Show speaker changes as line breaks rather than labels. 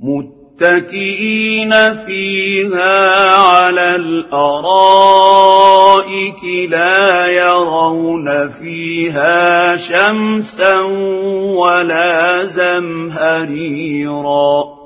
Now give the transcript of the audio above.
متكئين فيها على الأرائك لا يرون فيها شمسا ولا زمهريرا